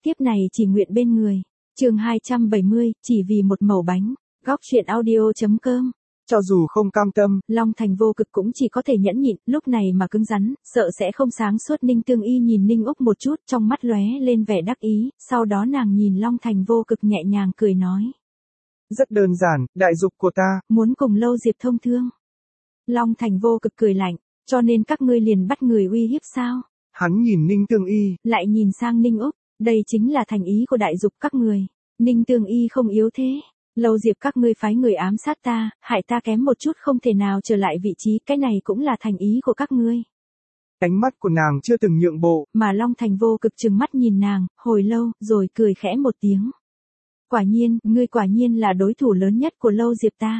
Tiếp này chỉ nguyện bên người. Chương 270, chỉ vì một mẩu bánh. Góc truyện audio.com. Cho dù không cam tâm, Long Thành vô cực cũng chỉ có thể nhẫn nhịn, lúc này mà cứng rắn, sợ sẽ không sáng suốt. Ninh Tương Y nhìn Ninh Úc một chút, trong mắt lóe lên vẻ đắc ý, sau đó nàng nhìn Long Thành vô cực nhẹ nhàng cười nói. Rất đơn giản, đại dục của ta, muốn cùng Lâu Diệp thông thương. Long Thành vô cực cười lạnh, cho nên các ngươi liền bắt người uy hiếp sao? Hắn nhìn Ninh Tương Y, lại nhìn sang Ninh Úc, đây chính là thành ý của đại dục các người. Ninh Tương Y không yếu thế. Lâu Diệp các ngươi phái người ám sát ta, hại ta kém một chút không thể nào trở lại vị trí, cái này cũng là thành ý của các ngươi. Ánh mắt của nàng chưa từng nhượng bộ, mà Long Thành vô cực trừng mắt nhìn nàng, hồi lâu, rồi cười khẽ một tiếng. Quả nhiên, ngươi quả nhiên là đối thủ lớn nhất của Lâu Diệp ta.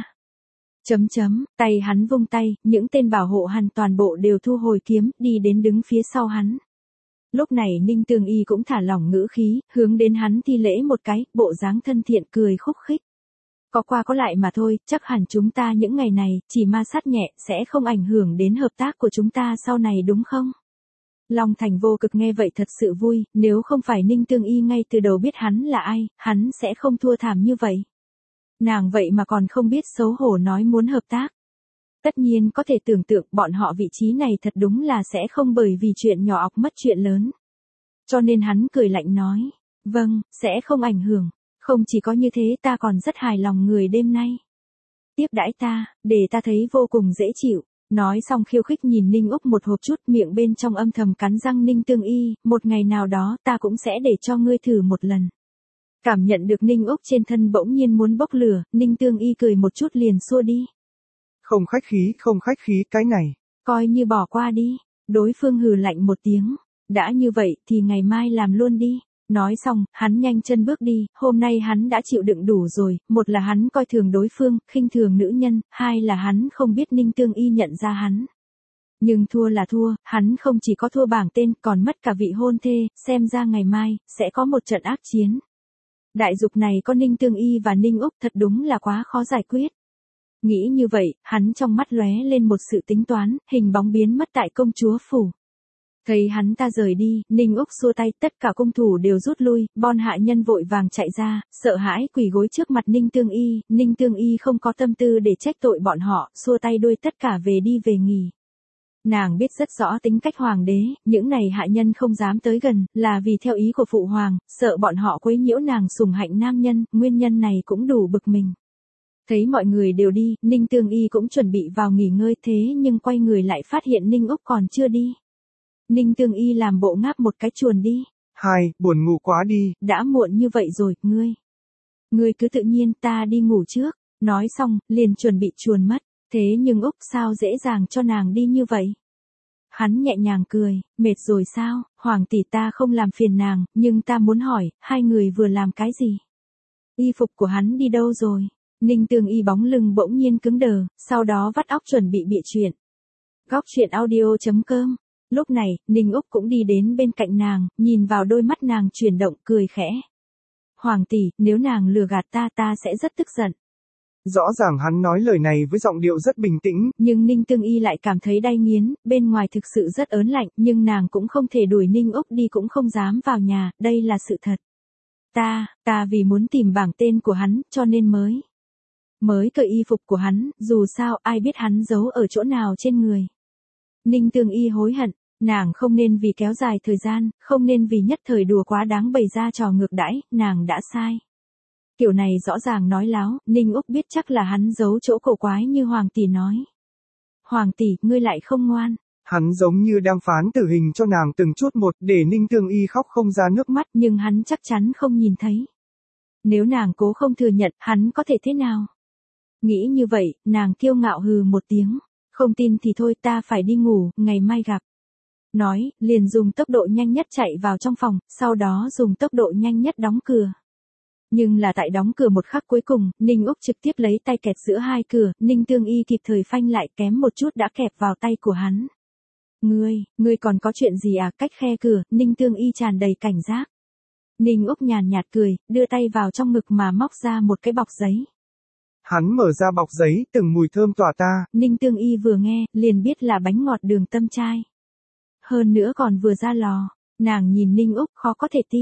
Tay hắn vung tay, những tên bảo hộ hắn toàn bộ đều thu hồi kiếm, đi đến đứng phía sau hắn. Lúc này Ninh Tương Y cũng thả lỏng ngữ khí, hướng đến hắn thi lễ một cái, bộ dáng thân thiện cười khúc khích. Có qua có lại mà thôi, chắc hẳn chúng ta những ngày này, chỉ ma sát nhẹ, sẽ không ảnh hưởng đến hợp tác của chúng ta sau này đúng không? Long Thành vô cực nghe vậy thật sự vui, nếu không phải Ninh Tương Y ngay từ đầu biết hắn là ai, hắn sẽ không thua thảm như vậy. Nàng vậy mà còn không biết xấu hổ nói muốn hợp tác. Tất nhiên có thể tưởng tượng bọn họ vị trí này thật đúng là sẽ không bởi vì chuyện nhỏ ọc mất chuyện lớn. Cho nên hắn cười lạnh nói, vâng, sẽ không ảnh hưởng. Không chỉ có như thế ta còn rất hài lòng người đêm nay. Tiếp đãi ta, để ta thấy vô cùng dễ chịu. Nói xong khiêu khích nhìn Ninh Úc một hộp chút, miệng bên trong âm thầm cắn răng. Ninh Tương Y, một ngày nào đó ta cũng sẽ để cho ngươi thử một lần. Cảm nhận được Ninh Úc trên thân bỗng nhiên muốn bốc lửa, Ninh Tương Y cười một chút liền xua đi. Không khách khí, cái này. Coi như bỏ qua đi. Đối phương hừ lạnh một tiếng. Đã như vậy thì ngày mai làm luôn đi. Nói xong, hắn nhanh chân bước đi, hôm nay hắn đã chịu đựng đủ rồi, một là hắn coi thường đối phương, khinh thường nữ nhân, hai là hắn không biết Ninh Tương Y nhận ra hắn. Nhưng thua là thua, hắn không chỉ có thua bảng tên, còn mất cả vị hôn thê, xem ra ngày mai, sẽ có một trận ác chiến. Đại dục này có Ninh Tương Y và Ninh Úc thật đúng là quá khó giải quyết. Nghĩ như vậy, hắn trong mắt lóe lên một sự tính toán, hình bóng biến mất tại công chúa phủ. Thấy hắn ta rời đi, Ninh Úc xua tay, tất cả cung thủ đều rút lui, bon hạ nhân vội vàng chạy ra, sợ hãi quỳ gối trước mặt Ninh Tương Y không có tâm tư để trách tội bọn họ, xua tay đuôi tất cả về đi về nghỉ. Nàng biết rất rõ tính cách hoàng đế, những này hạ nhân không dám tới gần, là vì theo ý của phụ hoàng, sợ bọn họ quấy nhiễu nàng sủng hạnh nam nhân, nguyên nhân này cũng đủ bực mình. Thấy mọi người đều đi, Ninh Tương Y cũng chuẩn bị vào nghỉ ngơi thế nhưng quay người lại phát hiện Ninh Úc còn chưa đi. Ninh Tương Y làm bộ ngáp một cái chuồn đi. Buồn ngủ quá đi. Đã muộn như vậy rồi, ngươi cứ tự nhiên, ta đi ngủ trước. Nói xong, liền chuẩn bị chuồn mất. Thế nhưng Úc sao dễ dàng cho nàng đi như vậy? Hắn nhẹ nhàng cười, mệt rồi sao, hoàng tỷ ta không làm phiền nàng, nhưng ta muốn hỏi, hai người vừa làm cái gì? Y phục của hắn đi đâu rồi? Ninh Tương Y bóng lưng bỗng nhiên cứng đờ, sau đó vắt óc chuẩn bị bịa chuyện. Góc truyện audio.com. Lúc này, Ninh Úc cũng đi đến bên cạnh nàng, nhìn vào đôi mắt nàng chuyển động, cười khẽ. Hoàng tỷ, nếu nàng lừa gạt ta sẽ rất tức giận. Rõ ràng hắn nói lời này với giọng điệu rất bình tĩnh. Nhưng Ninh Tương Y lại cảm thấy đay nghiến, bên ngoài thực sự rất ớn lạnh, nhưng nàng cũng không thể đuổi Ninh Úc đi cũng không dám vào nhà, đây là sự thật. Ta vì muốn tìm bảng tên của hắn, cho nên mới cởi y phục của hắn, dù sao ai biết hắn giấu ở chỗ nào trên người. Ninh Tương Y hối hận, nàng không nên vì kéo dài thời gian, không nên vì nhất thời đùa quá đáng bày ra trò ngược đãi, nàng đã sai. Kiểu này rõ ràng nói láo, Ninh Úc biết chắc là hắn giấu chỗ cổ quái như hoàng tỷ nói. Hoàng tỷ, ngươi lại không ngoan. Hắn giống như đang phán tử hình cho nàng từng chút một, để Ninh Tương Y khóc không ra nước mắt, nhưng hắn chắc chắn không nhìn thấy. Nếu nàng cố không thừa nhận, hắn có thể thế nào? Nghĩ như vậy, nàng kiêu ngạo hừ một tiếng. Không tin thì thôi, ta phải đi ngủ, ngày mai gặp. Nói, liền dùng tốc độ nhanh nhất chạy vào trong phòng, sau đó dùng tốc độ nhanh nhất đóng cửa. Nhưng là tại đóng cửa một khắc cuối cùng, Ninh Úc trực tiếp lấy tay kẹt giữa hai cửa, Ninh Tương Y kịp thời phanh lại, kém một chút đã kẹp vào tay của hắn. Ngươi còn có chuyện gì à? Cách khe cửa, Ninh Tương Y tràn đầy cảnh giác. Ninh Úc nhàn nhạt cười, đưa tay vào trong ngực mà móc ra một cái bọc giấy. Hắn mở ra bọc giấy, từng mùi thơm tỏa ta. Ninh Tương Y vừa nghe, liền biết là bánh ngọt đường tâm trai. Hơn nữa còn vừa ra lò, nàng nhìn Ninh Úc khó có thể tin.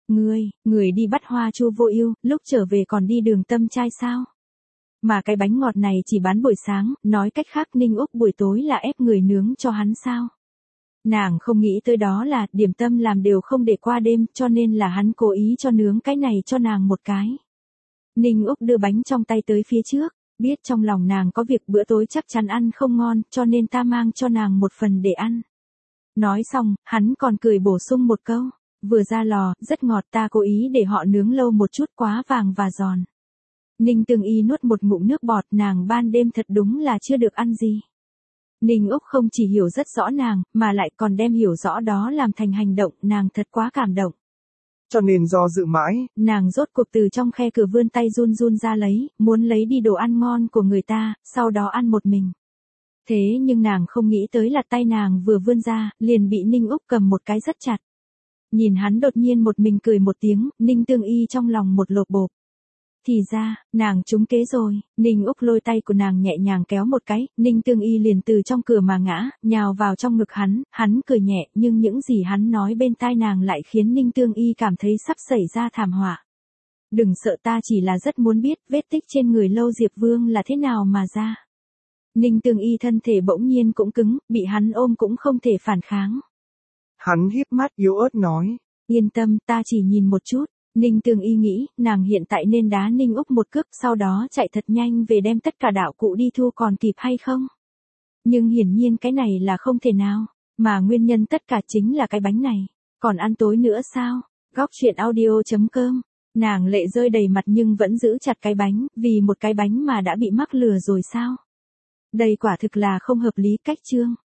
Người đi bắt Hoa Chu Vô Ưu, lúc trở về còn đi đường Tâm Trai sao? Mà cái bánh ngọt này chỉ bán buổi sáng, nói cách khác Ninh Úc buổi tối là ép người nướng cho hắn sao? Nàng không nghĩ tới đó là điểm tâm làm đều không để qua đêm, cho nên là hắn cố ý cho nướng cái này cho nàng một cái. Ninh Úc đưa bánh trong tay tới phía trước, biết trong lòng nàng có việc bữa tối chắc chắn ăn không ngon, cho nên ta mang cho nàng một phần để ăn. Nói xong, hắn còn cười bổ sung một câu, vừa ra lò, rất ngọt, ta cố ý để họ nướng lâu một chút, quá vàng và giòn. Ninh Tương Y nuốt một ngụm nước bọt, nàng ban đêm thật đúng là chưa được ăn gì. Ninh Úc không chỉ hiểu rất rõ nàng, mà lại còn đem hiểu rõ đó làm thành hành động, nàng thật quá cảm động. Cho nên do dự mãi, nàng rốt cuộc từ trong khe cửa vươn tay run run ra lấy, muốn lấy đi đồ ăn ngon của người ta, sau đó ăn một mình. Thế nhưng nàng không nghĩ tới là tay nàng vừa vươn ra, liền bị Ninh Úc cầm một cái rất chặt. Nhìn hắn đột nhiên một mình cười một tiếng, Ninh Tương Y trong lòng một lột bộp. Thì ra, nàng trúng kế rồi, Ninh Úc lôi tay của nàng nhẹ nhàng kéo một cái, Ninh Tương Y liền từ trong cửa mà ngã, nhào vào trong ngực hắn cười nhẹ, nhưng những gì hắn nói bên tai nàng lại khiến Ninh Tương Y cảm thấy sắp xảy ra thảm họa. Đừng sợ, ta chỉ là rất muốn biết vết tích trên người Lâu Diệp Vương là thế nào mà ra. Ninh Tương Y thân thể bỗng nhiên cũng cứng, bị hắn ôm cũng không thể phản kháng. Hắn híp mắt yếu ớt nói. Yên tâm, ta chỉ nhìn một chút. Ninh Tương Y nghĩ, nàng hiện tại nên đá Ninh Úc một cước, sau đó chạy thật nhanh về đem tất cả đạo cụ đi thu còn kịp hay không. Nhưng hiển nhiên cái này là không thể nào, mà nguyên nhân tất cả chính là cái bánh này. Còn ăn tối nữa sao? Góc truyện audio.com. Nàng lệ rơi đầy mặt nhưng vẫn giữ chặt cái bánh, vì một cái bánh mà đã bị mắc lừa rồi sao? Đây quả thực là không hợp lý cách chương.